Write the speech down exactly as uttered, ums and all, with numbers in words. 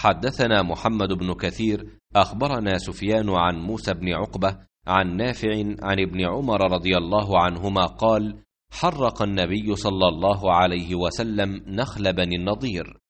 حدثنا محمد بن كثير أخبرنا سفيان عن موسى بن عقبة عن نافع عن ابن عمر رضي الله عنهما قال: حرق النبي صلى الله عليه وسلم نخل بني النضير.